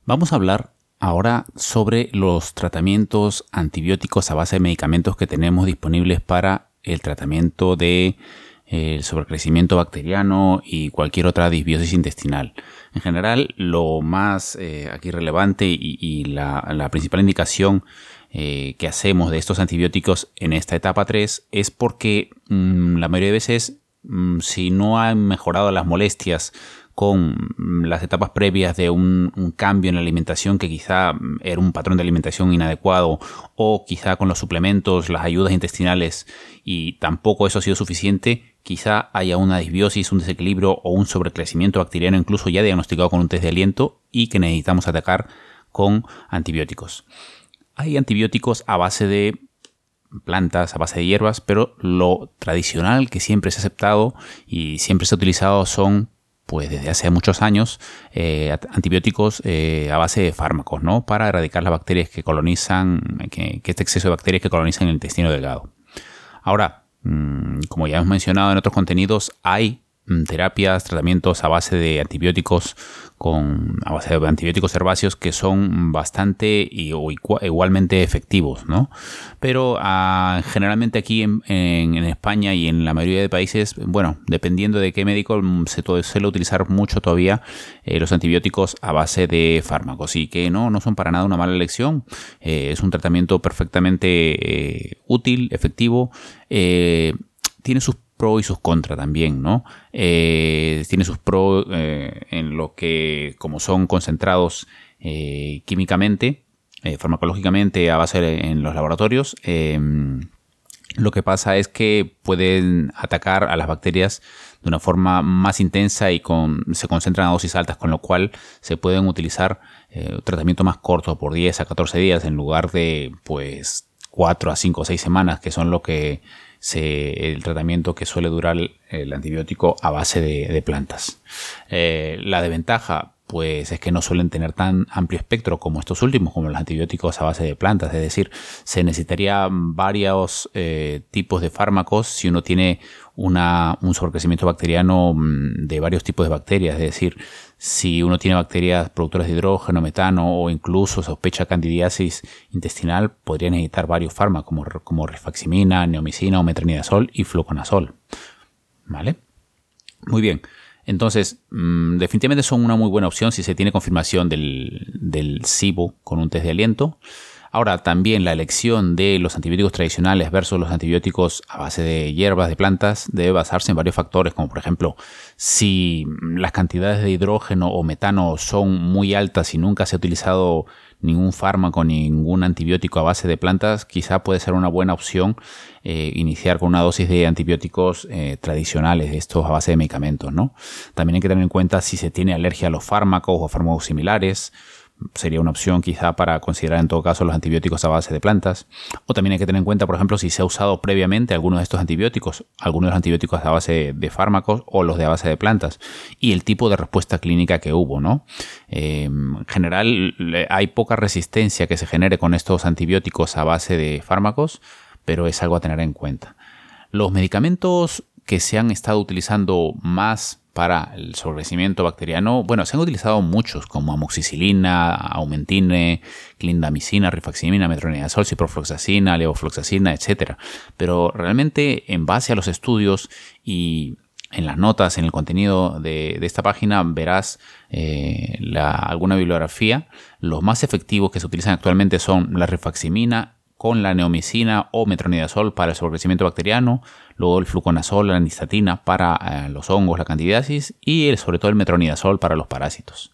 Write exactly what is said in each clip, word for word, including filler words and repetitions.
Vamos a hablar ahora sobre los tratamientos antibióticos a base de medicamentos que tenemos disponibles para el tratamiento de el sobrecrecimiento bacteriano y cualquier otra disbiosis intestinal. En general, lo más eh, aquí relevante y, y la, la principal indicación eh, que hacemos de estos antibióticos en esta etapa tres es porque mmm, la mayoría de veces, mmm, si no han mejorado las molestias con las etapas previas de un, un cambio en la alimentación que quizá era un patrón de alimentación inadecuado, o quizá con los suplementos, las ayudas intestinales, y tampoco eso ha sido suficiente, quizá haya una disbiosis, un desequilibrio o un sobrecrecimiento bacteriano incluso ya diagnosticado con un test de aliento y que necesitamos atacar con antibióticos. Hay antibióticos a base de plantas, a base de hierbas, pero lo tradicional que siempre se ha aceptado y siempre se ha utilizado son, pues desde hace muchos años, eh, antibióticos eh, a base de fármacos, ¿no? Para erradicar las bacterias que colonizan, que, que este exceso de bacterias que colonizan el intestino delgado. Ahora, mmm, como ya hemos mencionado en otros contenidos, hay mmm, terapias, tratamientos a base de antibióticos con a base de antibióticos herbáceos que son bastante y, o igualmente efectivos, ¿no? Pero uh, generalmente aquí en, en, en España y en la mayoría de países, bueno, dependiendo de qué médico, se suele utilizar mucho todavía eh, los antibióticos a base de fármacos, y que no, no son para nada una mala elección. Eh, es un tratamiento perfectamente eh, útil, efectivo. Eh, tiene sus pro y sus contra también, ¿no? Eh, tiene sus pro eh, en lo que, como son concentrados eh, químicamente, eh, farmacológicamente a base de, en los laboratorios, eh, lo que pasa es que pueden atacar a las bacterias de una forma más intensa y con, se concentran a dosis altas, con lo cual se pueden utilizar eh, tratamiento más corto por diez a catorce días en lugar de pues cuatro a cinco o seis semanas, que son lo que Se, el tratamiento que suele durar el, el antibiótico a base de, de plantas. Eh, la desventaja, pues, es que no suelen tener tan amplio espectro como estos últimos, como los antibióticos a base de plantas. Es decir, se necesitaría varios eh, tipos de fármacos si uno tiene una, un sobrecrecimiento bacteriano de varios tipos de bacterias. Es decir, si uno tiene bacterias productoras de hidrógeno, metano o incluso sospecha candidiasis intestinal, podría necesitar varios fármacos como, como rifaximina, neomicina o metronidazol y fluconazol. ¿Vale? Muy bien. Entonces, mmm, definitivamente son una muy buena opción si se tiene confirmación del, del SIBO con un test de aliento. Ahora, también la elección de los antibióticos tradicionales versus los antibióticos a base de hierbas, de plantas, debe basarse en varios factores, como por ejemplo, si las cantidades de hidrógeno o metano son muy altas y nunca se ha utilizado ningún fármaco, ningún antibiótico a base de plantas, quizá puede ser una buena opción eh, iniciar con una dosis de antibióticos eh, tradicionales, estos a base de medicamentos, ¿no? También hay que tener en cuenta si se tiene alergia a los fármacos o a fármacos similares. Sería una opción quizá para considerar en todo caso los antibióticos a base de plantas. O también hay que tener en cuenta, por ejemplo, si se ha usado previamente algunos de estos antibióticos, algunos de los antibióticos a base de fármacos o los de a base de plantas, y el tipo de respuesta clínica que hubo, ¿no? Eh, en general hay poca resistencia que se genere con estos antibióticos a base de fármacos, pero es algo a tener en cuenta. Los medicamentos que se han estado utilizando más para el sobrecrecimiento bacteriano, bueno, se han utilizado muchos, como amoxicilina, aumentine, clindamicina, rifaximina, metronidazol, ciprofloxacina, levofloxacina, etcétera. Pero realmente, en base a los estudios y en las notas, en el contenido de, de esta página, verás eh, la, alguna bibliografía. Los más efectivos que se utilizan actualmente son la rifaximina con la neomicina o metronidazol para el sobrecrecimiento bacteriano, luego el fluconazol, la nistatina para eh, los hongos, la candidiasis, y el, sobre todo el metronidazol para los parásitos.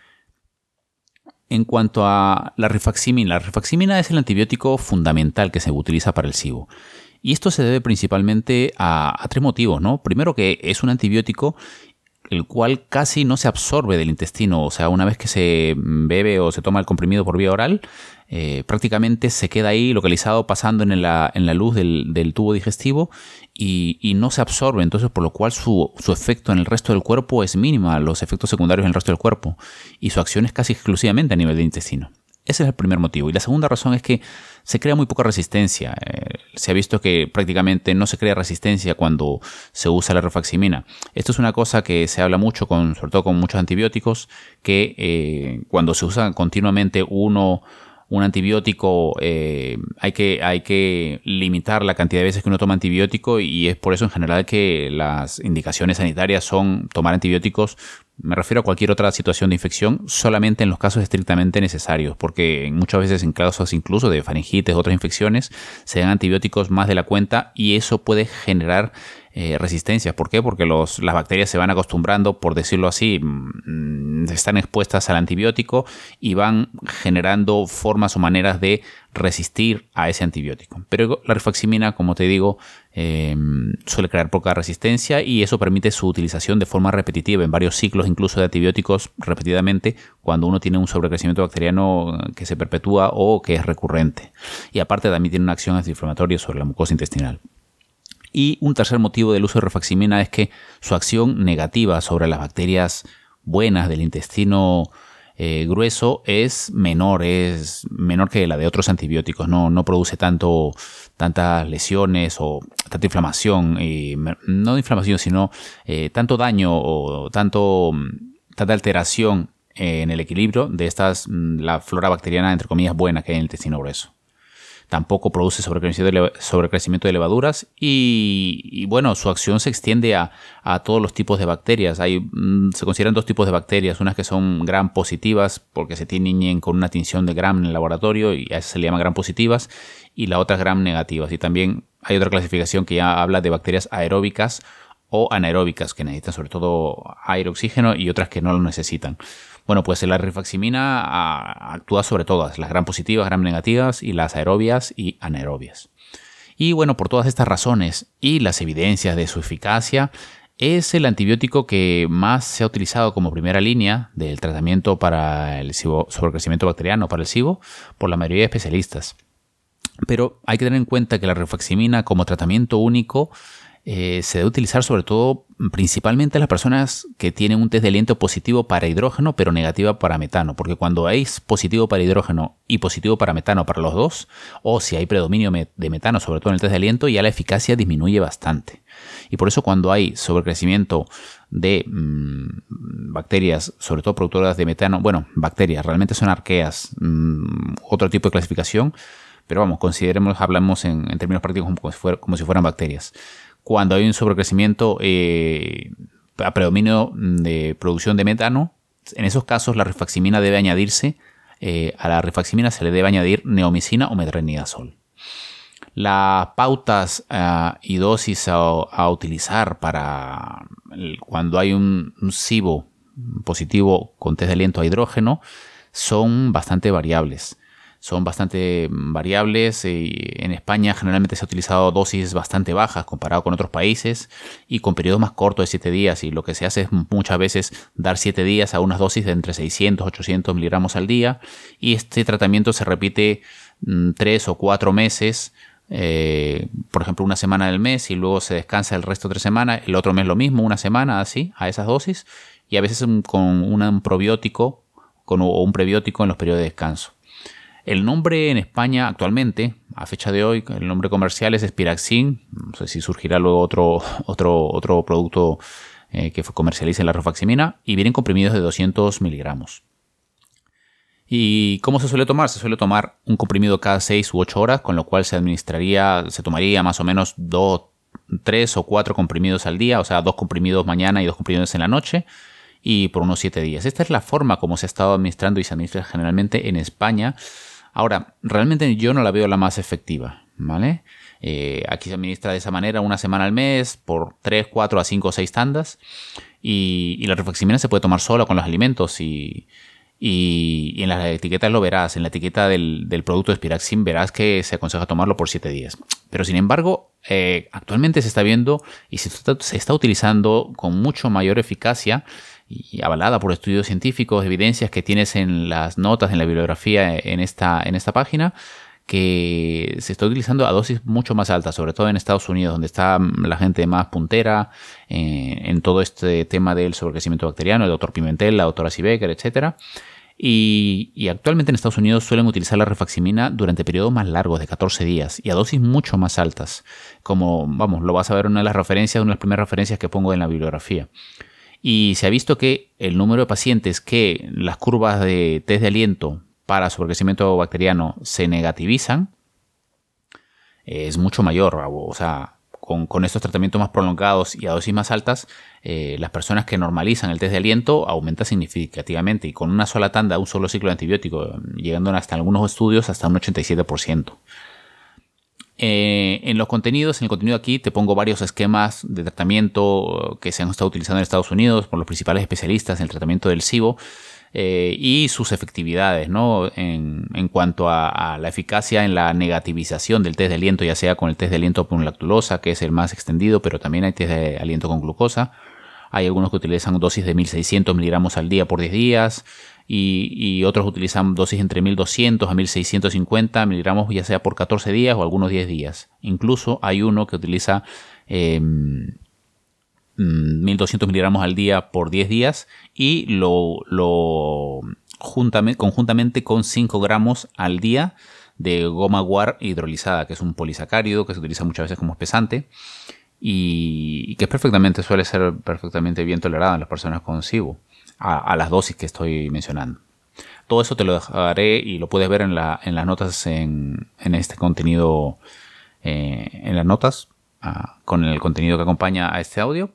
En cuanto a la rifaximina, la rifaximina es el antibiótico fundamental que se utiliza para el SIBO. Y esto se debe principalmente a, a tres motivos, ¿no? Primero, que es un antibiótico el cual casi no se absorbe del intestino. O sea, una vez que se bebe o se toma el comprimido por vía oral, eh, prácticamente se queda ahí localizado pasando en la, en la luz del, del tubo digestivo y, y no se absorbe. Entonces, por lo cual su, su efecto en el resto del cuerpo es mínima, los efectos secundarios en el resto del cuerpo, y su acción es casi exclusivamente a nivel del intestino. Ese es el primer motivo. Y la segunda razón es que se crea muy poca resistencia. Eh, se ha visto que prácticamente no se crea resistencia cuando se usa la rifaximina. Esto es una cosa que se habla mucho, con, sobre todo con muchos antibióticos, que eh, cuando se usa continuamente uno... un antibiótico, eh, hay que, hay que limitar la cantidad de veces que uno toma antibiótico, y es por eso en general que las indicaciones sanitarias son tomar antibióticos, me refiero a cualquier otra situación de infección, solamente en los casos estrictamente necesarios, porque muchas veces en casos incluso de faringitis o otras infecciones se dan antibióticos más de la cuenta, y eso puede generar Eh, resistencias. ¿Por qué? Porque los, las bacterias se van acostumbrando, por decirlo así, mmm, están expuestas al antibiótico y van generando formas o maneras de resistir a ese antibiótico. Pero la rifaximina, como te digo, eh, suele crear poca resistencia, y eso permite su utilización de forma repetitiva en varios ciclos, incluso de antibióticos repetidamente, cuando uno tiene un sobrecrecimiento bacteriano que se perpetúa o que es recurrente. Y aparte también tiene una acción antiinflamatoria sobre la mucosa intestinal. Y un tercer motivo del uso de rifaximina es que su acción negativa sobre las bacterias buenas del intestino eh, grueso es menor, es menor que la de otros antibióticos. No, no produce tanto, tantas lesiones o tanta inflamación, eh, no inflamación, sino eh, tanto daño o tanto, tanta alteración en el equilibrio de estas, la flora bacteriana, entre comillas, buena que hay en el intestino grueso. Tampoco produce sobrecrecimiento de, sobrecrecimiento de levaduras, y, y bueno, su acción se extiende a, a todos los tipos de bacterias. Hay, mmm, se consideran dos tipos de bacterias, unas que son gram positivas porque se tiñen con una tinción de gram en el laboratorio, y a esas se le llama gram positivas, y la otra gram negativas. Y también hay otra clasificación que ya habla de bacterias aeróbicas o anaeróbicas, que necesitan sobre todo aire, oxígeno, y otras que no lo necesitan. Bueno, pues la rifaximina actúa sobre todas, las gram positivas, gram negativas, y las aerobias y anaerobias. Y bueno, por todas estas razones y las evidencias de su eficacia, es el antibiótico que más se ha utilizado como primera línea del tratamiento para el sobrecrecimiento bacteriano, para el SIBO, por la mayoría de especialistas. Pero hay que tener en cuenta que la rifaximina como tratamiento único Eh, se debe utilizar sobre todo principalmente a las personas que tienen un test de aliento positivo para hidrógeno pero negativa para metano, porque cuando hay positivo para hidrógeno y positivo para metano para los dos, o si hay predominio de metano sobre todo en el test de aliento, ya la eficacia disminuye bastante. Y por eso cuando hay sobrecrecimiento de mmm, bacterias, sobre todo productoras de metano, bueno, bacterias, realmente son arqueas, mmm, otro tipo de clasificación, pero vamos, consideremos, hablamos en, en términos prácticos como si, fuera, como si fueran bacterias. Cuando hay un sobrecrecimiento eh, a predominio de producción de metano, en esos casos la rifaximina debe añadirse, eh, a la rifaximina se le debe añadir neomicina o metronidazol. Las pautas uh, y dosis a, a utilizar para el, cuando hay un, un SIBO positivo con test de aliento a hidrógeno son bastante variables. Son bastante variables. En España generalmente se ha utilizado dosis bastante bajas comparado con otros países y con periodos más cortos de siete días, y lo que se hace es muchas veces dar siete días a unas dosis de entre seiscientos a ochocientos miligramos al día, y este tratamiento se repite tres o cuatro meses, eh, por ejemplo una semana del mes, y luego se descansa el resto de tres semanas, el otro mes lo mismo, una semana así, a esas dosis, y a veces con un probiótico con, o un prebiótico en los periodos de descanso. El nombre en España actualmente, a fecha de hoy, el nombre comercial es Spiraxin. No sé si surgirá luego otro, otro, otro producto eh, que comercialice la rifaximina, y vienen comprimidos de doscientos miligramos. ¿Y cómo se suele tomar? Se suele tomar un comprimido cada seis u ocho horas, con lo cual se administraría, se tomaría más o menos dos, tres o cuatro comprimidos al día, o sea, dos comprimidos mañana y dos comprimidos en la noche, y por unos siete días. Esta es la forma como se ha estado administrando y se administra generalmente en España. Ahora, realmente yo no la veo la más efectiva, ¿vale? Eh, aquí se administra de esa manera una semana al mes por tres, cuatro a cinco o seis tandas, y, y la rifaximina se puede tomar sola con los alimentos, y, y, y en las etiquetas lo verás, en la etiqueta del, del producto de Spiraxin verás que se aconseja tomarlo por siete días. Pero sin embargo, eh, actualmente se está viendo y se está, se está utilizando con mucho mayor eficacia, y avalada por estudios científicos, evidencias que tienes en las notas, en la bibliografía en esta, en esta página, que se está utilizando a dosis mucho más altas, sobre todo en Estados Unidos, donde está la gente más puntera eh, en todo este tema del sobrecrecimiento bacteriano, el doctor Pimentel, la doctora Siebecker, etcétera. Y, y actualmente en Estados Unidos suelen utilizar la rifaximina durante periodos más largos, de catorce días, y a dosis mucho más altas. Como, vamos, lo vas a ver en una de las referencias, una de las primeras referencias que pongo en la bibliografía. Y se ha visto que el número de pacientes que las curvas de test de aliento para sobrecrecimiento bacteriano se negativizan es mucho mayor. O sea, con, con estos tratamientos más prolongados y a dosis más altas, eh, las personas que normalizan el test de aliento aumenta significativamente, y con una sola tanda, un solo ciclo de antibiótico, llegando hasta algunos estudios hasta un ochenta y siete por ciento. Eh, en los contenidos, en el contenido aquí te pongo varios esquemas de tratamiento que se han estado utilizando en Estados Unidos por los principales especialistas en el tratamiento del SIBO, eh, y sus efectividades, ¿no? en, en cuanto a, a la eficacia en la negativización del test de aliento, ya sea con el test de aliento con lactulosa, que es el más extendido, pero también hay test de aliento con glucosa. Hay algunos que utilizan dosis de mil seiscientos miligramos al día por diez días, y, y otros utilizan dosis entre mil doscientos a mil seiscientos cincuenta miligramos, ya sea por catorce días o algunos diez días. Incluso hay uno que utiliza eh, mil doscientos miligramos al día por diez días, y lo, lo juntamente, conjuntamente con cinco gramos al día de goma guar hidrolizada, que es un polisacárido que se utiliza muchas veces como espesante, y, y que es perfectamente, suele ser perfectamente bien tolerado en las personas con SIBO a, a las dosis que estoy mencionando. Todo eso te lo dejaré y lo puedes ver en, la, en las notas, en, en este contenido, eh, en las notas, uh, con el contenido que acompaña a este audio.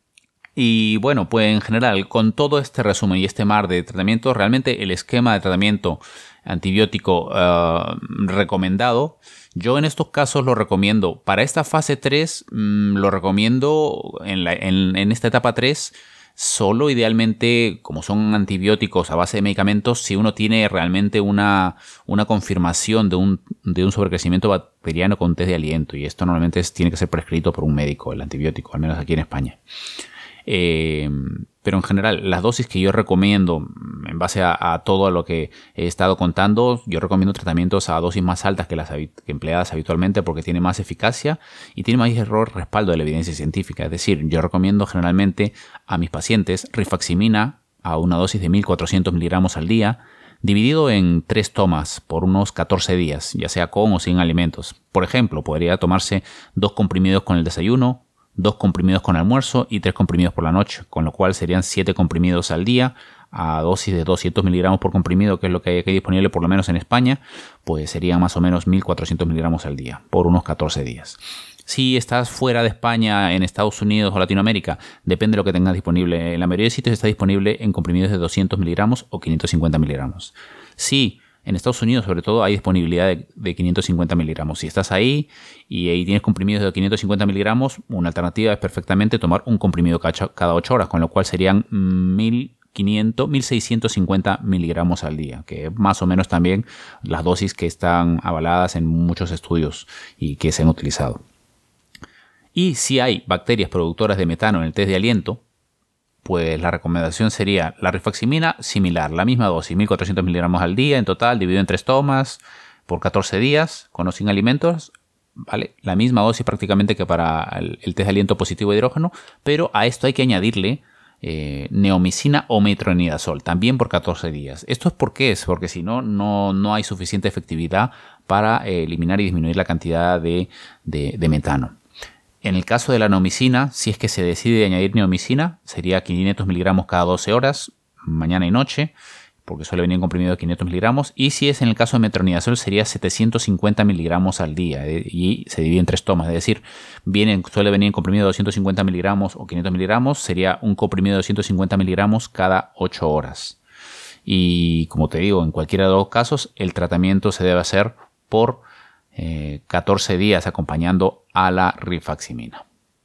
Y bueno, pues en general, con todo este resumen y este mar de tratamientos, realmente el esquema de tratamiento antibiótico uh, recomendado, yo en estos casos lo recomiendo. Para esta fase tres, mmm, lo recomiendo en, la, en, en esta etapa tres, solo idealmente, como son antibióticos a base de medicamentos, si uno tiene realmente una, una confirmación de un, de un sobrecrecimiento bacteriano con test de aliento. Y esto normalmente es, tiene que ser prescrito por un médico, el antibiótico, al menos aquí en España. Eh, pero en general, las dosis que yo recomiendo, en base a, a todo lo que he estado contando, yo recomiendo tratamientos a dosis más altas que las que empleadas habitualmente, porque tiene más eficacia y tiene más error respaldo de la evidencia científica. Es decir, yo recomiendo generalmente a mis pacientes rifaximina a una dosis de mil cuatrocientos miligramos al día, dividido en tres tomas por unos catorce días, ya sea con o sin alimentos. Por ejemplo, podría tomarse dos comprimidos con el desayuno, dos comprimidos con almuerzo y tres comprimidos por la noche, con lo cual serían siete comprimidos al día a dosis de doscientos miligramos por comprimido, que es lo que hay aquí disponible por lo menos en España, pues serían más o menos mil cuatrocientos miligramos al día por unos catorce días. Si estás fuera de España, en Estados Unidos o Latinoamérica, depende de lo que tengas disponible. En la mayoría de sitios está disponible en comprimidos de doscientos miligramos o quinientos cincuenta miligramos. Si en Estados Unidos, sobre todo, hay disponibilidad de, de quinientos cincuenta miligramos. Si estás ahí y ahí tienes comprimidos de quinientos cincuenta miligramos, una alternativa es perfectamente tomar un comprimido cada ocho horas, con lo cual serían mil quinientos, mil seiscientos cincuenta miligramos al día, que es más o menos también las dosis que están avaladas en muchos estudios y que se han utilizado. Y si hay bacterias productoras de metano en el test de aliento, pues la recomendación sería la rifaximina similar, la misma dosis, mil cuatrocientos miligramos al día en total, dividido en tres tomas por catorce días, con o sin alimentos, ¿vale? La misma dosis prácticamente que para el, el test de aliento positivo de hidrógeno, pero a esto hay que añadirle eh, neomicina o metronidazol, también por catorce días. ¿Esto es por qué? Es porque si no, no, no hay suficiente efectividad para eh, eliminar y disminuir la cantidad de, de, de metano. En el caso de la neomicina, si es que se decide añadir neomicina, sería quinientos miligramos cada doce horas, mañana y noche, porque suele venir en comprimido de quinientos miligramos. Y si es en el caso de metronidazol, sería setecientos cincuenta miligramos al día, eh, y se divide en tres tomas. Es decir, viene, suele venir en comprimido de doscientos cincuenta miligramos o quinientos miligramos, sería un comprimido de doscientos cincuenta miligramos cada ocho horas. Y como te digo, en cualquiera de los dos casos, el tratamiento se debe hacer por Eh, catorce días acompañando a la rifaximina.